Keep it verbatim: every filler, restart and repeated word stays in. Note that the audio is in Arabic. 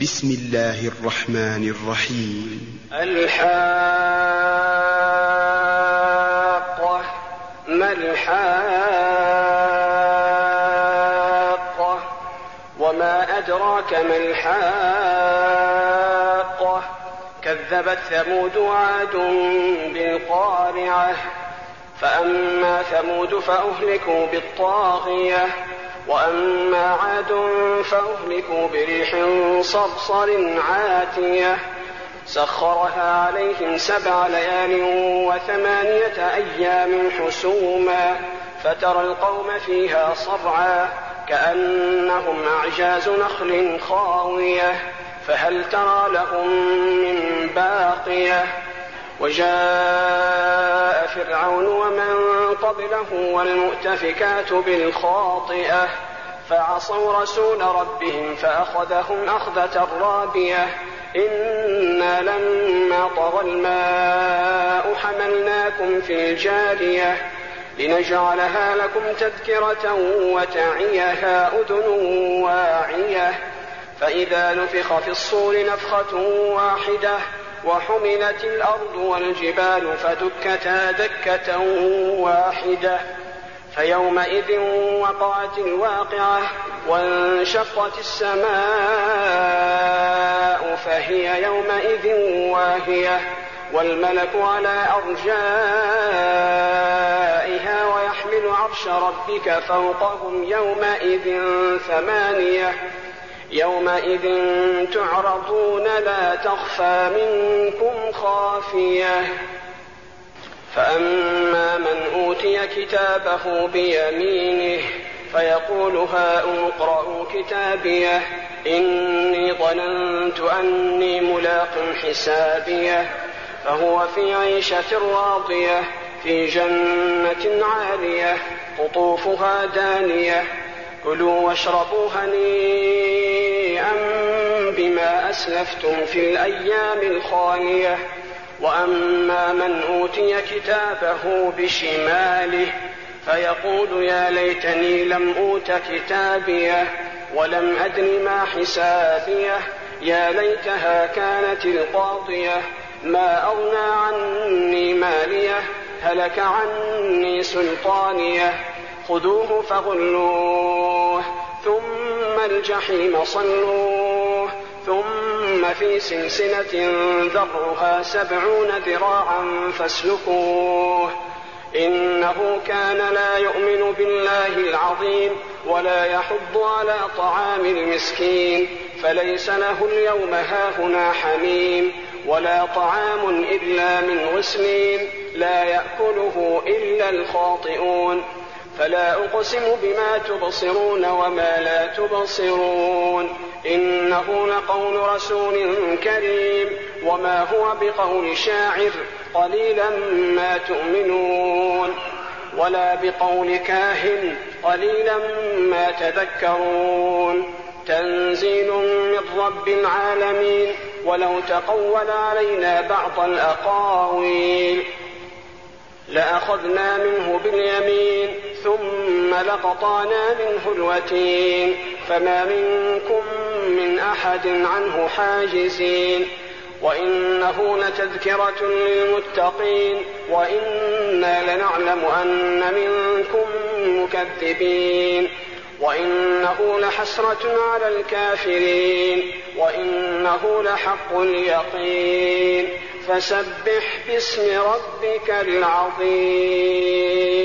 بسم الله الرحمن الرحيم. الحاقة. ما الحاقة؟ وما أدراك ما الحاقة؟ كذبت ثمود وعاد بالقارعة. فأما ثمود فأهلكوا بالطاغية، وأما عاد فأهلكوا بريح صرصر عاتية سخرها عليهم سبع ليال وثمانية أيام حسوما فترى القوم فيها صرعا كأنهم أعجاز نخل خاوية فهل ترى لهم من باقية. وجاء فرعون ومن قبله والمؤتفكات بالخاطئة فعصوا رسول ربهم فأخذهم أخذة رابية. إنا لما طغى الماء حملناكم في الجارية لنجعلها لكم تذكرة وتعيها أذن واعية. فإذا نفخ في الصور نفخة واحدة وحملت الأرض والجبال فدكتا دكة واحدة فيومئذ وقعت الواقعة وانشقت السماء فهي يومئذ واهية والملك على أرجائها ويحمل عرش ربك فوقهم يومئذ ثمانية. يومئذ تعرضون لا تخفى منكم خافية. فأما من أوتي كتابه بيمينه فيقول هاؤم اقرءوا كتابيه إني ظننت أني ملاق حسابيه فهو في عيشة راضية في جنة عالية قطوفها دانية كلوا واشربوا هنيئا بما أسلفتم في الأيام الخالية. وأما من أوتي كتابه بشماله فيقول يا ليتني لم أوت كتابيه ولم أدر ما حسابيه يا ليتها كانت القاضية ما أغنى عني ماليه هلك عني سلطانيه خذوه فغلوه ثم الجحيم صلوه ثم في سلسلة ذرعها سبعون ذراعا فاسلكوه إنه كان لا يؤمن بالله العظيم ولا يحض على طعام المسكين فليس له اليوم هاهنا حميم ولا طعام إلا من غسلين لا يأكله إلا الخاطئون. فلا أقسم بما تبصرون وما لا تبصرون إنه لقول رسول كريم وما هو بقول شاعر قليلا ما تؤمنون ولا بقول كاهن قليلا ما تذكرون. تنزيل من رب العالمين ولو تقول علينا بعض الأقاويل لأخذنا منه باليمين ثم لقطعنا منه الوتين فما منكم من أحد عنه حاجزين. وإنه لتذكرة للمتقين وإنا لنعلم أن منكم مكذبين وإنه لحسرة على الكافرين وإنه لحق اليقين فسبح باسم ربك العظيم.